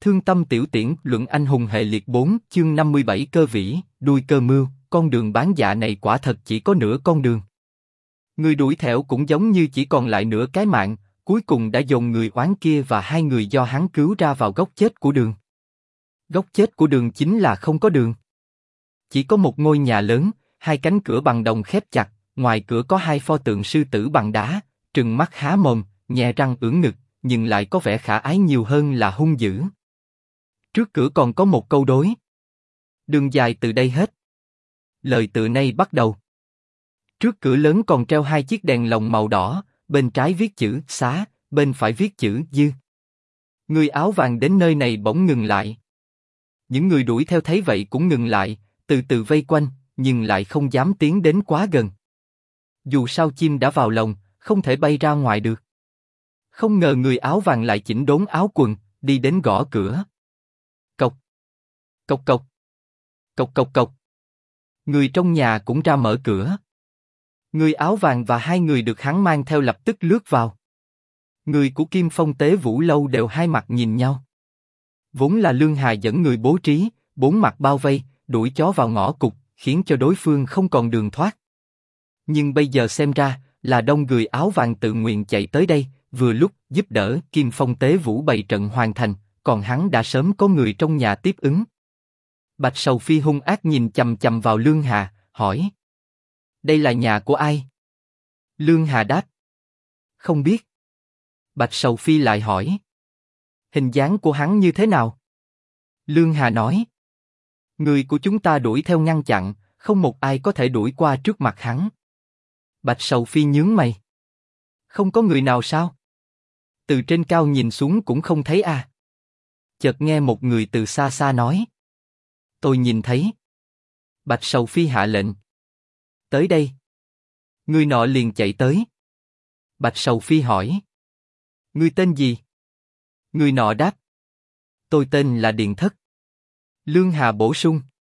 Thương tâm tiểu tiễn luận anh hùng hệ liệt 4 chương 57 cơ vĩ, đuôi cơ mưu, con đường bán dạ này quả thật chỉ có nửa con đường. Người đuổi theo cũng giống như chỉ còn lại nửa cái mạng, cuối cùng đã dồn người oán kia và hai người do hắn cứu ra vào góc chết của đường. Góc chết của đường chính là không có đường. Chỉ có một ngôi nhà lớn, hai cánh cửa bằng đồng khép chặt, ngoài cửa có hai pho tượng sư tử bằng đá, trừng mắt há mồm, nhè răng ưỡn ngực, nhưng lại có vẻ khả ái nhiều hơn là hung dữ. Trước cửa còn có một câu đối. Đường dài từ đây hết. Lời từ nay bắt đầu. Trước cửa lớn còn treo hai chiếc đèn lồng màu đỏ, bên trái viết chữ xá, bên phải viết chữ dư. Người áo vàng đến nơi này bỗng ngừng lại. Những người đuổi theo thấy vậy cũng ngừng lại, từ từ vây quanh, nhưng lại không dám tiến đến quá gần. Dù sao chim đã vào lồng, không thể bay ra ngoài được. Không ngờ người áo vàng lại chỉnh đốn áo quần, đi đến gõ cửa. Cộc, cộc cộc, cộc cộc cộc. Người trong nhà cũng ra mở cửa. Người áo vàng và hai người được hắn mang theo lập tức lướt vào. Người của Kim Phong Tế Vũ Lâu đều hai mặt nhìn nhau. Vốn là Lương Hà dẫn người bố trí, bốn mặt bao vây, đuổi chó vào ngõ cụt, khiến cho đối phương không còn đường thoát. Nhưng bây giờ xem ra là đông người áo vàng tự nguyện chạy tới đây, vừa lúc giúp đỡ Kim Phong Tế Vũ bày trận hoàn thành, còn hắn đã sớm có người trong nhà tiếp ứng. Bạch Sầu Phi hung ác nhìn chằm chằm vào Lương Hà, hỏi: đây là nhà của ai? Lương Hà đáp: không biết. Bạch Sầu Phi lại hỏi: hình dáng của hắn như thế nào? Lương Hà nói: người của chúng ta đuổi theo ngăn chặn, không một ai có thể đuổi qua trước mặt hắn. Bạch Sầu Phi nhướng mày: không có người nào sao? Từ trên cao nhìn xuống cũng không thấy à? Chợt nghe một người từ xa xa nói: tôi nhìn thấy. Bạch Sầu Phi hạ lệnh: tới đây. Người nọ liền chạy tới. Bạch Sầu Phi hỏi: ngươi tên gì? Người nọ đáp: tôi tên là Điền Thất. Lương Hà bổ sung: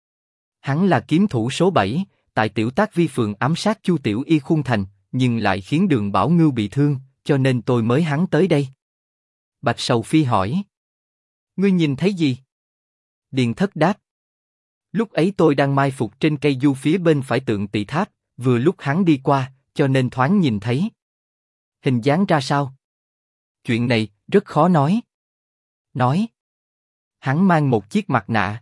hắn là kiếm thủ số 7, tại Tiểu Tác Vi phường ám sát Chu Tiểu Y Khuôn Thành, nhưng lại khiến Đường Bảo Ngưu bị thương, cho nên tôi mới hắn tới đây. Bạch Sầu Phi hỏi: ngươi nhìn thấy gì? Điền Thất đáp: lúc ấy tôi đang mai phục trên cây du phía bên phải tượng Tỳ Tháp, vừa lúc hắn đi qua, cho nên thoáng nhìn thấy. Hình dáng ra sao? Chuyện này rất khó nói. Nói: hắn mang một chiếc mặt nạ.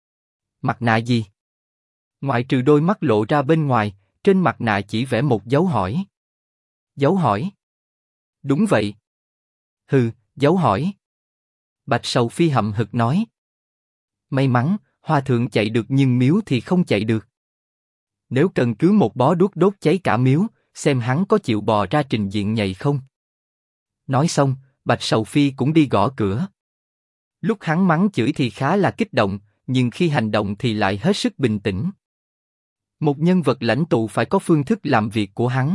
Mặt nạ gì? Ngoại trừ đôi mắt lộ ra bên ngoài, trên mặt nạ chỉ vẽ một dấu hỏi. Dấu hỏi? Đúng vậy. Hừ, dấu hỏi. Bạch Sầu Phi hậm hực nói: may mắn, Hòa thượng chạy được nhưng miếu thì không chạy được. Nếu cần cứ một bó đuốc đốt cháy cả miếu, xem hắn có chịu bò ra trình diện nhầy không. Nói xong, Bạch Sầu Phi cũng đi gõ cửa. Lúc hắn mắng chửi thì khá là kích động, nhưng khi hành động thì lại hết sức bình tĩnh. Một nhân vật lãnh tụ phải có phương thức làm việc của hắn.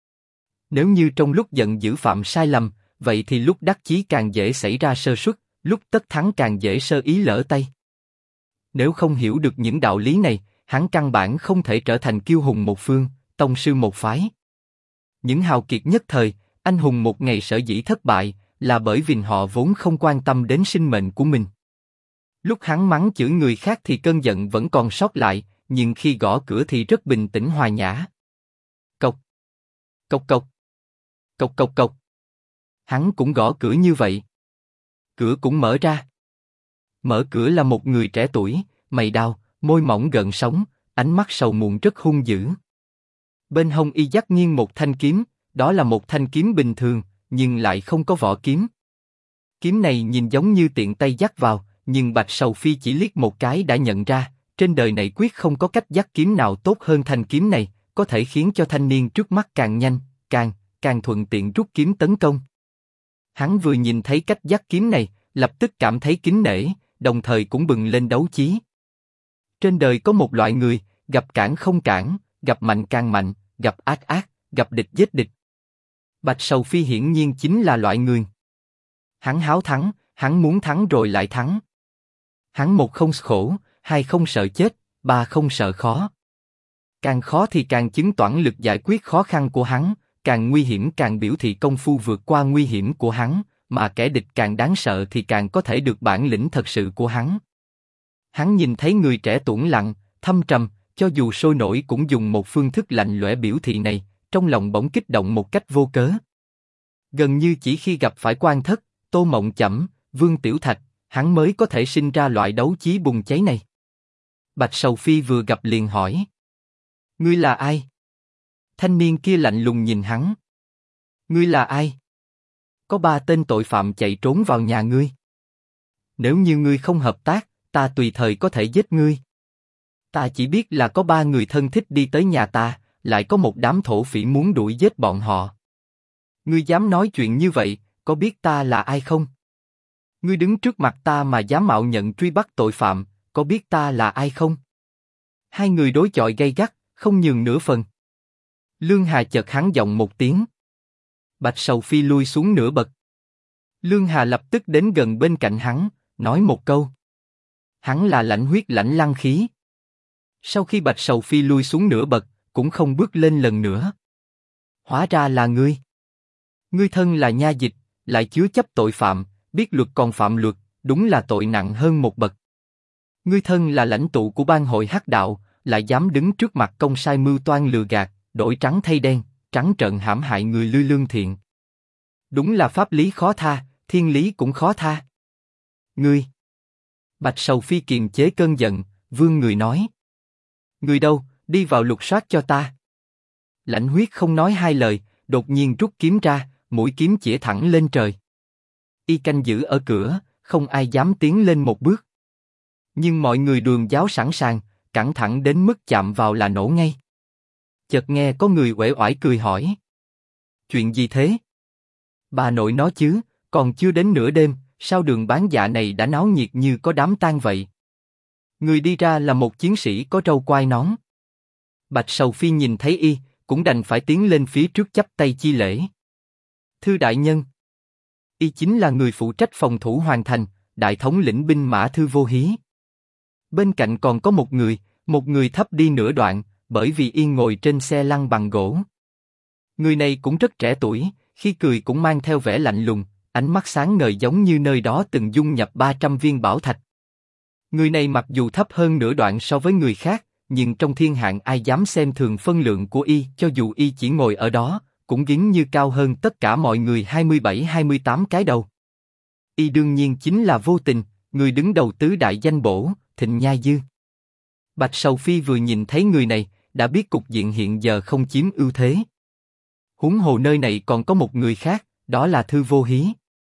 Nếu như trong lúc giận dữ phạm sai lầm, vậy thì lúc đắc chí càng dễ xảy ra sơ suất, lúc tất thắng càng dễ sơ ý lỡ tay. Nếu không hiểu được những đạo lý này, hắn căn bản không thể trở thành kiêu hùng một phương, tông sư một phái. Những hào kiệt nhất thời, anh hùng một ngày sở dĩ thất bại, là bởi vì họ vốn không quan tâm đến sinh mệnh của mình. Lúc hắn mắng chửi người khác thì cơn giận vẫn còn sót lại, nhưng khi gõ cửa thì rất bình tĩnh hòa nhã. Cộc, cộc cộc, cộc cộc cộc. Hắn cũng gõ cửa như vậy. Cửa cũng mở ra. Mở cửa là một người trẻ tuổi, mày đao, môi mỏng gợn sóng, ánh mắt sầu muộn rất hung dữ. Bên hông y dắt nghiêng một thanh kiếm, đó là một thanh kiếm bình thường, nhưng lại không có vỏ kiếm. Kiếm này nhìn giống như tiện tay dắt vào, nhưng Bạch Sầu Phi chỉ liếc một cái đã nhận ra, trên đời này quyết không có cách dắt kiếm nào tốt hơn thanh kiếm này, có thể khiến cho thanh niên trước mắt càng nhanh, càng thuận tiện rút kiếm tấn công. Hắn vừa nhìn thấy cách dắt kiếm này, lập tức cảm thấy kính nể, đồng thời cũng bừng lên đấu chí. Trên đời có một loại người, gặp cản không cản, gặp mạnh càng mạnh, gặp ác, gặp địch giết địch. Bạch Sầu Phi hiển nhiên chính là loại người. Hắn háo thắng, hắn muốn thắng rồi lại thắng. Hắn một không khổ, hai không sợ chết, ba không sợ khó. Càng khó thì càng chứng toản lực giải quyết khó khăn của hắn, càng nguy hiểm càng biểu thị công phu vượt qua nguy hiểm của hắn, mà kẻ địch càng đáng sợ thì càng có thể được bản lĩnh thật sự của hắn. Hắn nhìn thấy người trẻ tủn lặng, thâm trầm, cho dù sôi nổi cũng dùng một phương thức lạnh lẽo biểu thị này, trong lòng bỗng kích động một cách vô cớ. Gần như chỉ khi gặp phải Quan Thất, Tô Mộng Chẩm, Vương Tiểu Thạch, hắn mới có thể sinh ra loại đấu chí bùng cháy này. Bạch Sầu Phi vừa gặp liền hỏi: Ngươi là ai? Thanh niên kia lạnh lùng nhìn hắn. Ngươi là ai? Có 3 tên tội phạm chạy trốn vào nhà ngươi. Nếu như ngươi không hợp tác, ta tùy thời có thể giết ngươi. Ta chỉ biết là có 3 người thân thích đi tới nhà ta, lại có một đám thổ phỉ muốn đuổi giết bọn họ. Ngươi dám nói chuyện như vậy, có biết ta là ai không? Ngươi đứng trước mặt ta mà dám mạo nhận truy bắt tội phạm, có biết ta là ai không? Hai người đối chọi gay gắt, không nhường nửa phần. Lương Hà chợt hắn giọng một tiếng. Bạch Sầu Phi lui xuống nửa bậc. Lương Hà lập tức đến gần bên cạnh hắn, nói một câu. Hắn là lãnh huyết lãnh lăng khí. Sau khi Bạch Sầu Phi lui xuống nửa bậc, cũng không bước lên lần nữa. Hóa ra là ngươi. Ngươi thân là nha dịch, lại chứa chấp tội phạm, biết luật còn phạm luật, đúng là tội nặng hơn một bậc. Ngươi thân là lãnh tụ của bang hội Hắc Đạo, lại dám đứng trước mặt công sai mưu toan lừa gạt, đổi trắng thay đen, trắng trợn hãm hại người lương lương thiện. Đúng là pháp lý khó tha, thiên lý cũng khó tha. Ngươi. Bạch Sầu Phi kiềm chế cơn giận, vươn người nói. Người đâu, đi vào lục soát cho ta. Lãnh huyết không nói hai lời, đột nhiên rút kiếm ra, mũi kiếm chĩa thẳng lên trời. Y canh giữ ở cửa, không ai dám tiến lên một bước. Nhưng mọi người đường giáo sẵn sàng, cẩn thận đến mức chạm vào là nổ ngay. Chợt nghe có người uể oải cười hỏi. Chuyện gì thế? Bà nội nó chứ, còn chưa đến nửa đêm, sao đường bán dạ này đã náo nhiệt như có đám tang vậy? Người đi ra là một chiến sĩ có râu quai nón. Bạch Sầu Phi nhìn thấy y, cũng đành phải tiến lên phía trước chắp tay chi lễ. Thưa đại nhân. Y chính là người phụ trách phòng thủ hoàn thành, đại thống lĩnh binh mã Thư Vô Hí. Bên cạnh còn có một người thấp đi nửa đoạn, bởi vì y ngồi trên xe lăn bằng gỗ. Người này cũng rất trẻ tuổi, khi cười cũng mang theo vẻ lạnh lùng, ánh mắt sáng ngời giống như nơi đó từng dung nhập 300 viên bảo thạch. Người này mặc dù thấp hơn nửa đoạn so với người khác, nhưng trong thiên hạng ai dám xem thường phân lượng của y, cho dù y chỉ ngồi ở đó, cũng ví như cao hơn tất cả mọi người 27-28 cái đầu. Y đương nhiên chính là Vô Tình, người đứng đầu tứ đại danh bổ, Thịnh Nha Dư. Bạch Sầu Phi vừa nhìn thấy người này, đã biết cục diện hiện giờ không chiếm ưu thế. Huống hồ nơi này còn có một người khác, đó là Thư Vô Hí.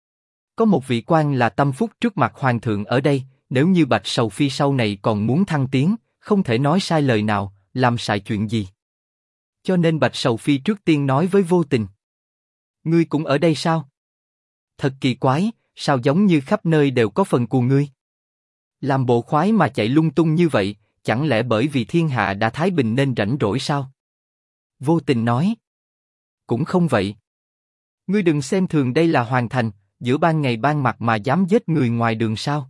Có một vị quan là tâm phúc trước mặt hoàng thượng ở đây, nếu như Bạch Sầu Phi sau này còn muốn thăng tiến, không thể nói sai lời nào, làm sai chuyện gì. Cho nên Bạch Sầu Phi trước tiên nói với Vô Tình. Ngươi cũng ở đây sao? Thật kỳ quái, sao giống như khắp nơi đều có phần của ngươi? Làm bộ khoái mà chạy lung tung như vậy, chẳng lẽ bởi vì thiên hạ đã thái bình nên rảnh rỗi sao? Vô Tình nói. Cũng không vậy. Ngươi đừng xem thường đây là hoàng thành, giữa ban ngày ban mặt mà dám giết người ngoài đường sao?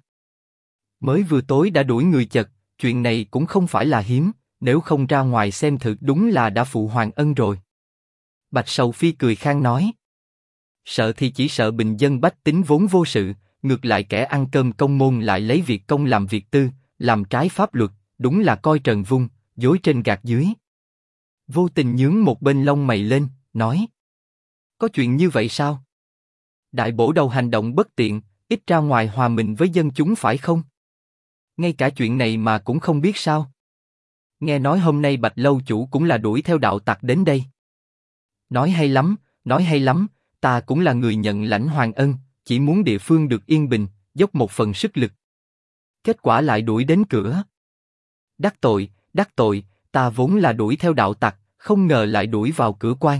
Mới vừa tối đã đuổi người chật, chuyện này cũng không phải là hiếm, nếu không ra ngoài xem thử đúng là đã phụ hoàng ân rồi. Bạch Sầu Phi cười khang nói. Sợ thì chỉ sợ bình dân bách tính vốn vô sự, ngược lại kẻ ăn cơm công môn lại lấy việc công làm việc tư, làm trái pháp luật, đúng là coi trần vung, dối trên gạt dưới. Vô Tình nhướng một bên lông mày lên, nói. Có chuyện như vậy sao? Đại bổ đầu hành động bất tiện, ít ra ngoài hòa mình với dân chúng phải không? Ngay cả chuyện này mà cũng không biết sao? Nghe nói hôm nay Bạch lâu chủ cũng là đuổi theo đạo tặc đến đây. Nói hay lắm, ta cũng là người nhận lãnh hoàng ân, chỉ muốn địa phương được yên bình, dốc một phần sức lực. Kết quả lại đuổi đến cửa. Đắc tội, ta vốn là đuổi theo đạo tặc, không ngờ lại đuổi vào cửa quan.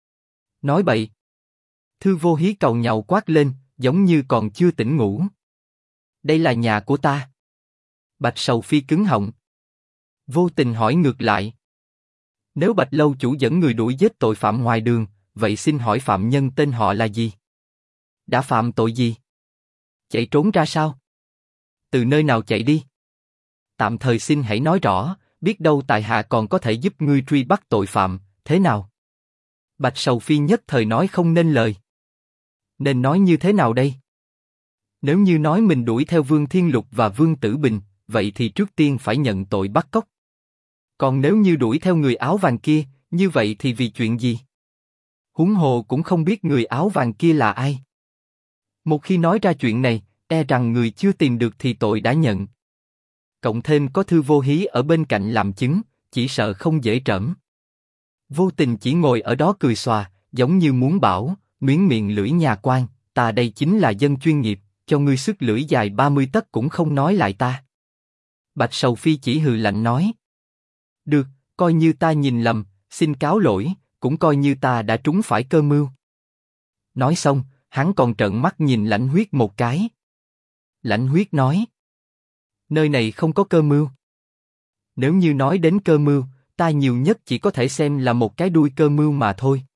Nói bậy. Thư Vô Hí cầu nhàu quát lên, giống như còn chưa tỉnh ngủ. Đây là nhà của ta. Bạch Sầu Phi cứng họng. Vô Tình hỏi ngược lại. Nếu Bạch lâu chủ dẫn người đuổi giết tội phạm ngoài đường, vậy xin hỏi phạm nhân tên họ là gì? Đã phạm tội gì? Chạy trốn ra sao? Từ nơi nào chạy đi? Tạm thời xin hãy nói rõ, biết đâu tại hạ còn có thể giúp ngươi truy bắt tội phạm, thế nào? Bạch Sầu Phi nhất thời nói không nên lời. Nên nói như thế nào đây? Nếu như nói mình đuổi theo Vương Thiên Lục và Vương Tử Bình, vậy thì trước tiên phải nhận tội bắt cóc. Còn nếu như đuổi theo người áo vàng kia, như vậy thì vì chuyện gì? Huống hồ cũng không biết người áo vàng kia là ai. Một khi nói ra chuyện này, e rằng người chưa tìm được thì tội đã nhận. Cộng thêm có Thư Vô Hí ở bên cạnh làm chứng, chỉ sợ không dễ trẫm. Vô Tình chỉ ngồi ở đó cười xòa, giống như muốn bảo, miếng miệng lưỡi nhà quan, ta đây chính là dân chuyên nghiệp, cho ngươi sức lưỡi dài 30 tấc cũng không nói lại ta. Bạch Sầu Phi chỉ hừ lạnh nói. Được, coi như ta nhìn lầm, xin cáo lỗi, cũng coi như ta đã trúng phải cơ mưu. Nói xong, hắn còn trợn mắt nhìn Lãnh Huyết một cái. Lãnh Huyết nói. Nơi này không có cơ mưu. Nếu như nói đến cơ mưu, ta nhiều nhất chỉ có thể xem là một cái đuôi cơ mưu mà thôi.